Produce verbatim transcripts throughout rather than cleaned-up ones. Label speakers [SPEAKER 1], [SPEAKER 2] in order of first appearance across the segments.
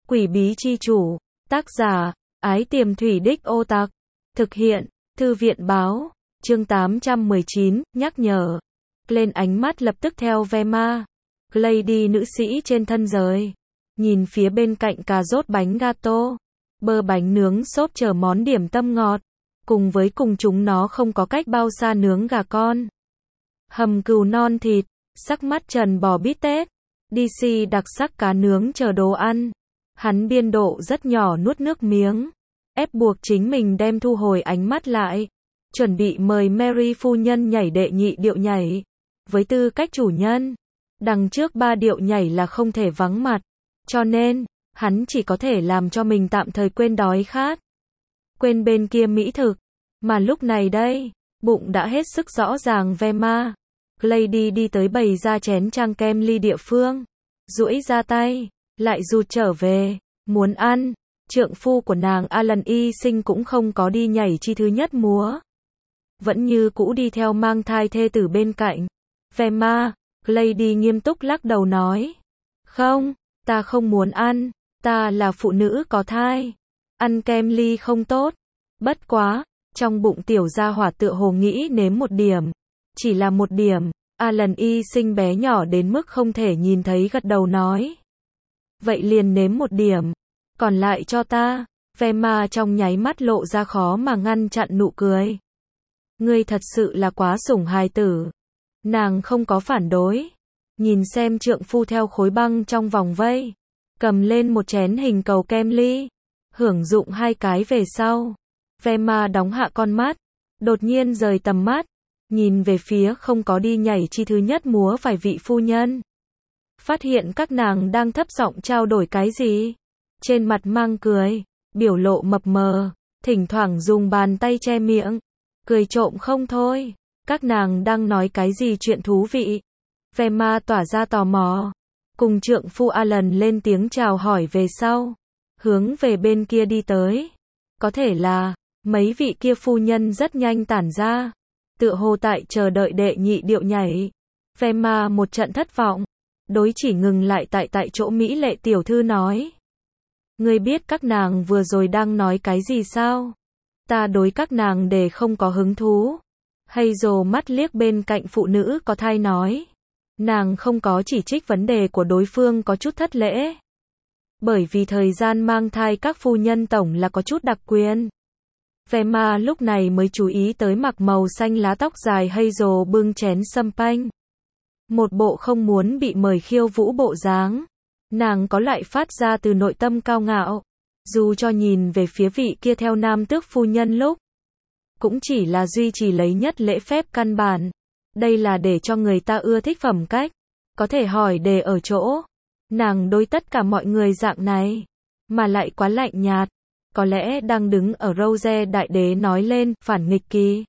[SPEAKER 1] Quỷ bí chi chủ, tác giả, Ái Tiềm Thủy Đích Ô Tặc, thực hiện, Thư viện báo, chương tám trăm mười chín, nhắc nhở. Lên ánh mắt lập tức theo Vema, Lady nữ sĩ trên thân rời, nhìn phía bên cạnh cà rốt bánh gato, bơ bánh nướng xốp chờ món điểm tâm ngọt, cùng với cùng chúng nó không có cách bao xa nướng gà con, hầm cừu non thịt, sắc mắt trần bò bít tết, đê xê đặc sắc cá nướng chờ đồ ăn. Hắn biên độ rất nhỏ nuốt nước miếng, ép buộc chính mình đem thu hồi ánh mắt lại, chuẩn bị mời Mary phu nhân nhảy đệ nhị điệu nhảy. Với tư cách chủ nhân, đằng trước ba điệu nhảy là không thể vắng mặt, cho nên, hắn chỉ có thể làm cho mình tạm thời quên đói khát, quên bên kia mỹ thực, mà lúc này đây, bụng đã hết sức rõ ràng. Vema, Lady đi tới bày ra chén trang kem ly địa phương, duỗi ra tay, lại rụt trở về, muốn ăn. Trượng phu của nàng Alan y sinh cũng không có đi nhảy chi thứ nhất múa, vẫn như cũ đi theo mang thai thê tử bên cạnh. Vema, Lady nghiêm túc lắc đầu nói, không, ta không muốn ăn, ta là phụ nữ có thai, ăn kem ly không tốt. Bất quá, trong bụng tiểu gia hỏa tựa hồ nghĩ nếm một điểm, chỉ là một điểm. Alan y sinh bé nhỏ đến mức không thể nhìn thấy gật đầu nói, vậy liền nếm một điểm, còn lại cho ta. Vema trong nháy mắt lộ ra khó mà ngăn chặn nụ cười. Ngươi thật sự là quá sủng hài tử. Nàng không có phản đối, nhìn xem trượng phu theo khối băng trong vòng vây, cầm lên một chén hình cầu kem ly, hưởng dụng hai cái về sau. Vema đóng hạ con mắt, đột nhiên rời tầm mắt, nhìn về phía không có đi nhảy chi thứ nhất múa vài vị phu nhân. Phát hiện các nàng đang thấp giọng trao đổi cái gì, trên mặt mang cười, biểu lộ mập mờ, thỉnh thoảng dùng bàn tay che miệng, cười trộm không thôi. Các nàng đang nói cái gì chuyện thú vị? Vema tỏa ra tò mò, cùng trượng phu Alan lên tiếng chào hỏi về sau, hướng về bên kia đi tới. Có thể là, mấy vị kia phu nhân rất nhanh tản ra, tựa hồ tại chờ đợi đệ nhị điệu nhảy. Vema một trận thất vọng, đối chỉ ngừng lại tại tại chỗ mỹ lệ tiểu thư nói, ngươi biết các nàng vừa rồi đang nói cái gì sao? Ta đối các nàng để không có hứng thú. Hazel mắt liếc bên cạnh phụ nữ có thai nói, nàng không có chỉ trích vấn đề của đối phương có chút thất lễ, bởi vì thời gian mang thai các phu nhân tổng là có chút đặc quyền. Vema lúc này mới chú ý tới mặc màu xanh lá tóc dài Hazel bưng chén sâm panh, một bộ không muốn bị mời khiêu vũ bộ dáng. Nàng có lại phát ra từ nội tâm cao ngạo, dù cho nhìn về phía vị kia theo nam tước phu nhân lúc, cũng chỉ là duy trì lấy nhất lễ phép căn bản. Đây là để cho người ta ưa thích phẩm cách. Có thể hỏi đề ở chỗ, nàng đối tất cả mọi người dạng này, mà lại quá lạnh nhạt, có lẽ đang đứng ở Rose đại đế nói lên, phản nghịch kỳ.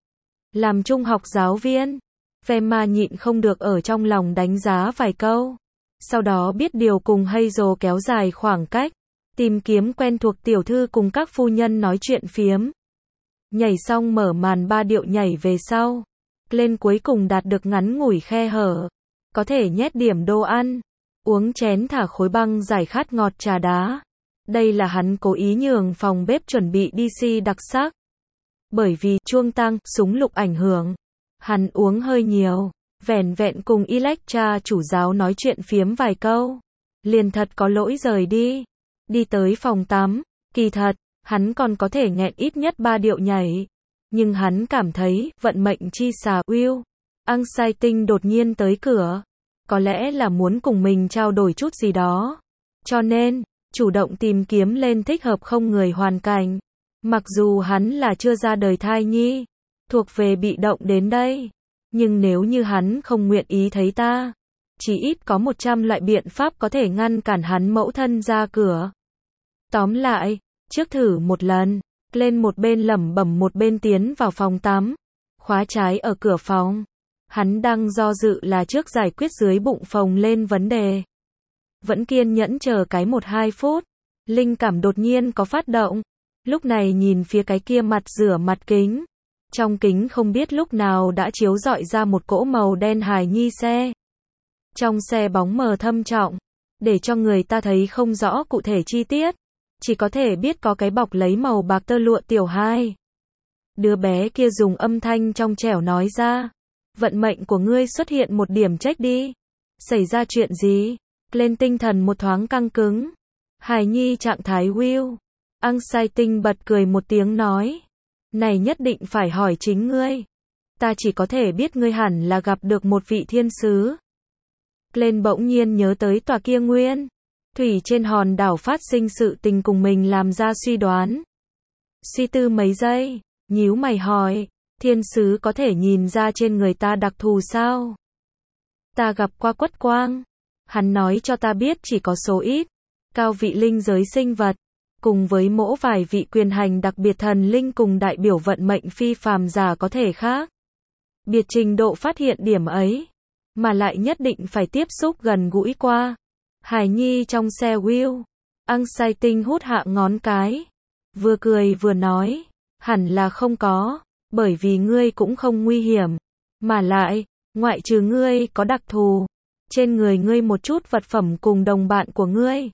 [SPEAKER 1] Làm trung học giáo viên, Vema nhịn không được ở trong lòng đánh giá vài câu. Sau đó biết điều cùng Hazel kéo dài khoảng cách, tìm kiếm quen thuộc tiểu thư cùng các phu nhân nói chuyện phiếm. Nhảy xong mở màn ba điệu nhảy về sau, lên cuối cùng đạt được ngắn ngủi khe hở, có thể nhét điểm đồ ăn, uống chén thả khối băng giải khát ngọt trà đá. Đây là hắn cố ý nhường phòng bếp chuẩn bị đê xê đặc sắc. Bởi vì chuông tăng, súng lục ảnh hưởng, hắn uống hơi nhiều, vẻn vẹn cùng Electra chủ giáo nói chuyện phiếm vài câu, liền thật có lỗi rời đi. Đi tới phòng tắm, kỳ thật, hắn còn có thể nghẹn ít nhất ba điệu nhảy. Nhưng hắn cảm thấy, vận mệnh chi xà Will, Anxiety đột nhiên tới cửa. Có lẽ là muốn cùng mình trao đổi chút gì đó. Cho nên, chủ động tìm kiếm lên thích hợp không người hoàn cảnh. Mặc dù hắn là chưa ra đời thai nhi, thuộc về bị động đến đây. Nhưng nếu như hắn không nguyện ý thấy ta, chỉ ít có một trăm loại biện pháp có thể ngăn cản hắn mẫu thân ra cửa. Tóm lại, trước thử một lần, lên một bên lẩm bẩm một bên tiến vào phòng tắm, khóa trái ở cửa phòng. Hắn đang do dự là trước giải quyết dưới bụng phồng lên vấn đề. Vẫn kiên nhẫn chờ cái một hai phút, linh cảm đột nhiên có phát động. Lúc này nhìn phía cái kia mặt rửa mặt kính. Trong kính không biết lúc nào đã chiếu rọi ra một cỗ màu đen hài nhi xe. Trong xe bóng mờ thâm trọng, để cho người ta thấy không rõ cụ thể chi tiết, chỉ có thể biết có cái bọc lấy màu bạc tơ lụa. Tiểu hai. Đứa bé kia dùng âm thanh trong trẻo nói ra. Vận mệnh của ngươi xuất hiện một điểm trách đi. Xảy ra chuyện gì? Lên tinh thần một thoáng căng cứng. Hài nhi trạng thái Will. Exciting bật cười một tiếng nói. Này nhất định phải hỏi chính ngươi. Ta chỉ có thể biết ngươi hẳn là gặp được một vị thiên sứ. Lên bỗng nhiên nhớ tới tòa kia nguyên thủy trên hòn đảo phát sinh sự tình cùng mình làm ra suy đoán. Suy tư mấy giây, nhíu mày hỏi, thiên sứ có thể nhìn ra trên người ta đặc thù sao? Ta gặp qua Quất Quang. Hắn nói cho ta biết chỉ có số ít cao vị linh giới sinh vật, cùng với mỗi vài vị quyền hành đặc biệt thần linh cùng đại biểu vận mệnh phi phàm giả có thể khác biệt trình độ phát hiện điểm ấy, mà lại nhất định phải tiếp xúc gần gũi qua. Hải nhi trong xe Will. Exciting hút hạ ngón cái. Vừa cười vừa nói. Hẳn là không có. Bởi vì ngươi cũng không nguy hiểm. Mà lại, ngoại trừ ngươi có đặc thù. Trên người ngươi một chút vật phẩm cùng đồng bạn của ngươi.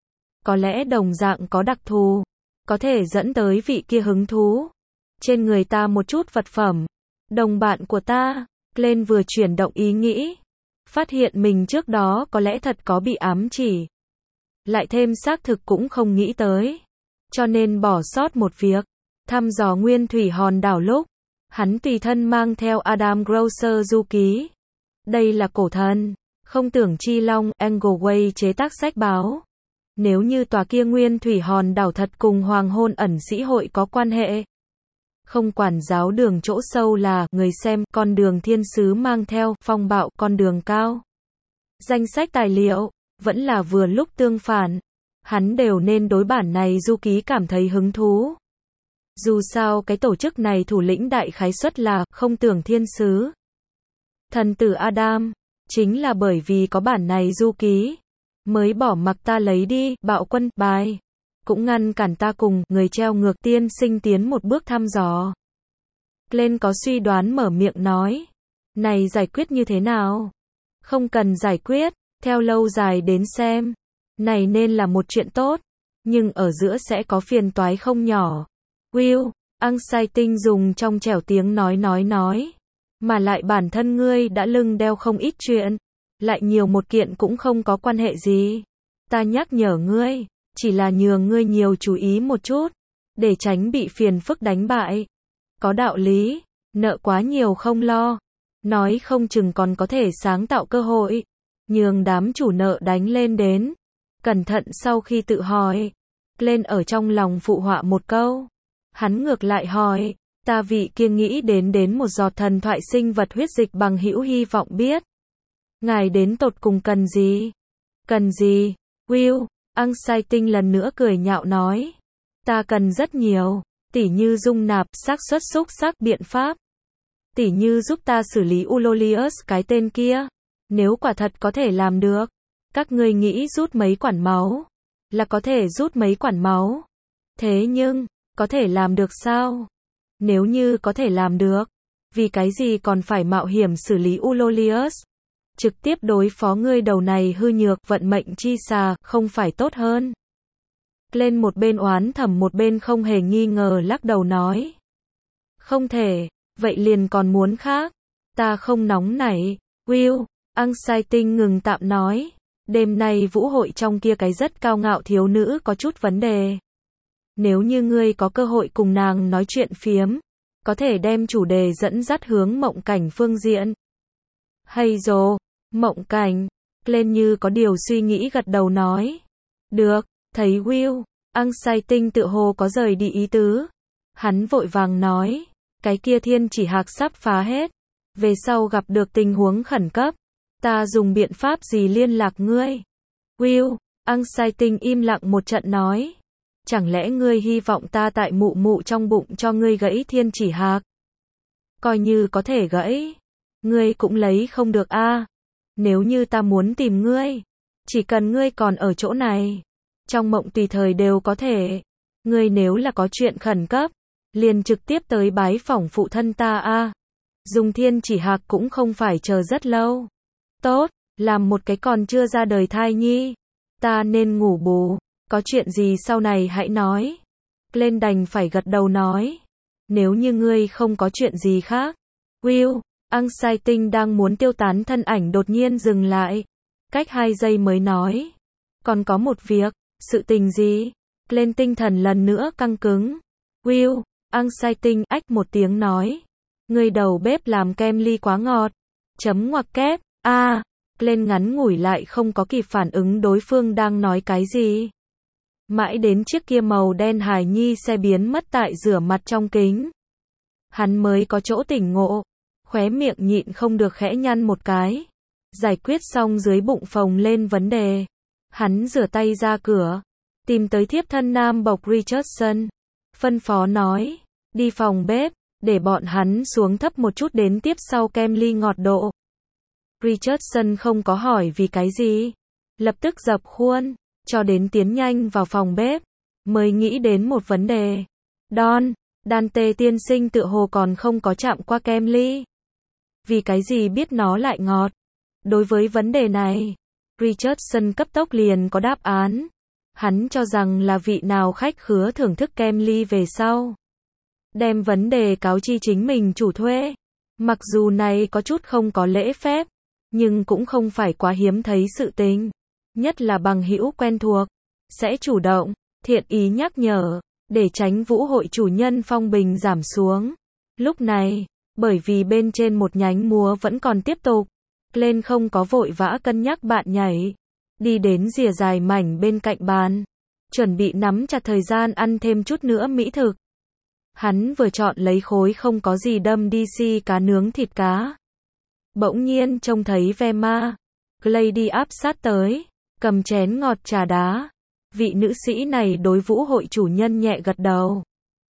[SPEAKER 1] Có lẽ đồng dạng có đặc thù. Có thể dẫn tới vị kia hứng thú. Trên người ta một chút vật phẩm. Đồng bạn của ta. Glenn vừa chuyển động ý nghĩ. Phát hiện mình trước đó có lẽ thật có bị ám chỉ. Lại thêm xác thực cũng không nghĩ tới. Cho nên bỏ sót một việc. Thăm dò nguyên thủy hòn đảo lúc. Hắn tùy thân mang theo Adam Grosser du ký. Đây là cổ thần. Không tưởng chi long Engleway chế tác sách báo. Nếu như tòa kia nguyên thủy hòn đảo thật cùng hoàng hôn ẩn sĩ hội có quan hệ. Không quản giáo đường chỗ sâu là người xem con đường thiên sứ mang theo phong bạo con đường cao. Danh sách tài liệu vẫn là vừa lúc tương phản. Hắn đều nên đối bản này du ký cảm thấy hứng thú. Dù sao cái tổ chức này thủ lĩnh đại khái suất là không tưởng thiên sứ. Thần tử Adam. Chính là bởi vì có bản này du ký. Mới bỏ mặc ta lấy đi bạo quân bài. Cũng ngăn cản ta cùng người treo ngược tiên sinh tiến một bước thăm dò. Glenn có suy đoán mở miệng nói. Này giải quyết như thế nào? Không cần giải quyết, theo lâu dài đến xem. Này nên là một chuyện tốt. Nhưng ở giữa sẽ có phiền toái không nhỏ. Will, Exciting dùng trong trẻo tiếng nói nói nói. Mà lại bản thân ngươi đã lưng đeo không ít chuyện. Lại nhiều một kiện cũng không có quan hệ gì. Ta nhắc nhở ngươi. Chỉ là nhường ngươi nhiều chú ý một chút. Để tránh bị phiền phức đánh bại. Có đạo lý. Nợ quá nhiều không lo. Nói không chừng còn có thể sáng tạo cơ hội. Nhường đám chủ nợ đánh lên đến. Cẩn thận sau khi tự hỏi. Lên ở trong lòng phụ họa một câu. Hắn ngược lại hỏi. Ta vị kia nghĩ đến đến một giọt thần thoại sinh vật huyết dịch bằng hữu hy vọng biết. Ngài đến tột cùng cần gì? Cần gì? Will. Exciting lần nữa cười nhạo nói. Ta cần rất nhiều. Tỉ như dung nạp xác suất xúc xác biện pháp. Tỉ như giúp ta xử lý Ulolius cái tên kia. Nếu quả thật có thể làm được. Các ngươi nghĩ rút mấy quản máu. Là có thể rút mấy quản máu. Thế nhưng, có thể làm được sao? Nếu như có thể làm được. Vì cái gì còn phải mạo hiểm xử lý Ulolius? Trực tiếp đối phó ngươi đầu này hư nhược vận mệnh chi xà, không phải tốt hơn. Lên một bên oán thầm một bên không hề nghi ngờ lắc đầu nói. Không thể, vậy liền còn muốn khác. Ta không nóng nảy. Will, Exciting ngừng tạm nói. Đêm nay vũ hội trong kia cái rất cao ngạo thiếu nữ có chút vấn đề. Nếu như ngươi có cơ hội cùng nàng nói chuyện phiếm, có thể đem chủ đề dẫn dắt hướng mộng cảnh phương diện. Hay rồi, mộng cảnh. Lên như có điều suy nghĩ gật đầu nói. Được, thấy Will, Exciting tự hồ có rời đi ý tứ. Hắn vội vàng nói. Cái kia thiên chỉ hạc sắp phá hết. Về sau gặp được tình huống khẩn cấp. Ta dùng biện pháp gì liên lạc ngươi? Will, Exciting im lặng một trận nói. Chẳng lẽ ngươi hy vọng ta tại mụ mụ trong bụng cho ngươi gãy thiên chỉ hạc? Coi như có thể gãy. Ngươi cũng lấy không được a. À. Nếu như ta muốn tìm ngươi. Chỉ cần ngươi còn ở chỗ này. Trong mộng tùy thời đều có thể. Ngươi nếu là có chuyện khẩn cấp. Liền trực tiếp tới bái phỏng phụ thân ta a. À. Dùng thiên chỉ hạc cũng không phải chờ rất lâu. Tốt, làm một cái còn chưa ra đời thai nhi. ta nên ngủ bù, có chuyện gì sau này hãy nói. Glenn đành phải gật đầu nói, nếu như ngươi không có chuyện gì khác. Will, Exciting đang muốn tiêu tán thân ảnh đột nhiên dừng lại. Cách hai giây mới nói, còn có một việc, sự tình gì? Glenn tinh thần lần nữa căng cứng. Will, Exciting ách một tiếng nói, người đầu bếp làm kem ly quá ngọt. Chấm ngoặc kép, a, à, Glenn ngắn ngủi lại không có kịp phản ứng đối phương đang nói cái gì. Mãi đến chiếc kia màu đen hài nhi xe biến mất tại rửa mặt trong kính. Hắn mới có chỗ tỉnh ngộ, khóe miệng nhịn không được khẽ nhăn một cái. Giải quyết xong dưới bụng phồng lên vấn đề. Hắn rửa tay ra cửa, tìm tới thiếp thân nam bộc Richardson. Phân phó nói, đi phòng bếp, để bọn hắn xuống thấp một chút đến tiếp sau kem ly ngọt độ. Richardson không có hỏi vì cái gì, lập tức dập khuôn, cho đến tiến nhanh vào phòng bếp, mới nghĩ đến một vấn đề. Don, Dante tiên sinh tựa hồ còn không có chạm qua kem ly. Vì cái gì biết nó lại ngọt? Đối với vấn đề này, Richardson cấp tốc liền có đáp án. Hắn cho rằng là vị nào khách khứa thưởng thức kem ly về sau, đem vấn đề cáo chi chính mình chủ thuê. Mặc dù này có chút không có lễ phép, nhưng cũng không phải quá hiếm thấy sự tình. Nhất là bằng hữu quen thuộc, sẽ chủ động, thiện ý nhắc nhở, để tránh vũ hội chủ nhân phong bình giảm xuống. Lúc này, bởi vì bên trên một nhánh múa vẫn còn tiếp tục, Glenn không có vội vã cân nhắc bạn nhảy, đi đến rìa dài mảnh bên cạnh bàn, chuẩn bị nắm chặt thời gian ăn thêm chút nữa mỹ thực. Hắn vừa chọn lấy khối không có gì đâm đê xê cá nướng thịt cá. Bỗng nhiên trông thấy Velma, Glady áp sát tới, cầm chén ngọt trà đá. Vị nữ sĩ này đối vũ hội chủ nhân nhẹ gật đầu,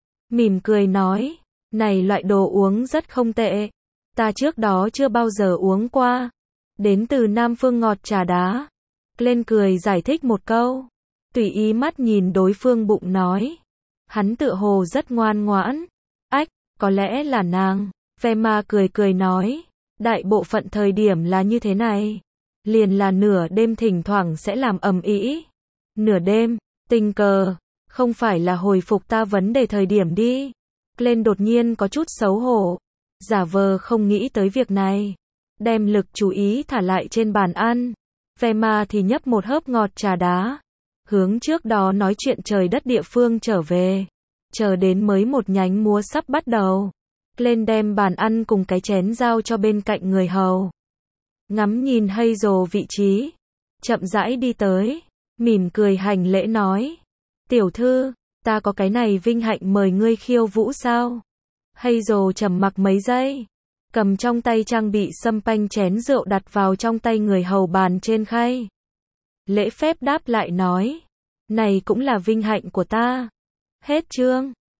[SPEAKER 1] mỉm cười nói, này loại đồ uống rất không tệ, ta trước đó chưa bao giờ uống qua, đến từ Nam Phương ngọt trà đá. Glenn cười giải thích một câu, tùy ý mắt nhìn đối phương bụng nói, hắn tựa hồ rất ngoan ngoãn. Ách, có lẽ là nàng. Velma cười cười nói, đại bộ phận thời điểm là như thế này, liền là nửa đêm thỉnh thoảng sẽ làm ầm ĩ. Nửa đêm, tình cờ, không phải là hồi phục ta vấn đề thời điểm đi. Glenn đột nhiên có chút xấu hổ, giả vờ không nghĩ tới việc này, đem lực chú ý thả lại trên bàn ăn. Velma thì nhấp một hớp ngọt trà đá, hướng trước đó nói chuyện trời đất địa phương trở về, chờ đến mới một nhánh múa sắp bắt đầu. Glenn đem bàn ăn cùng cái chén giao cho bên cạnh người hầu, ngắm nhìn Hazel vị trí, chậm rãi đi tới, mỉm cười hành lễ nói, tiểu thư, ta có cái này vinh hạnh mời ngươi khiêu vũ sao? Hazel trầm mặc mấy giây, cầm trong tay trang bị sâm panh chén rượu đặt vào trong tay người hầu bàn trên khay. Lễ phép đáp lại nói, này cũng là vinh hạnh của ta. Hết chương.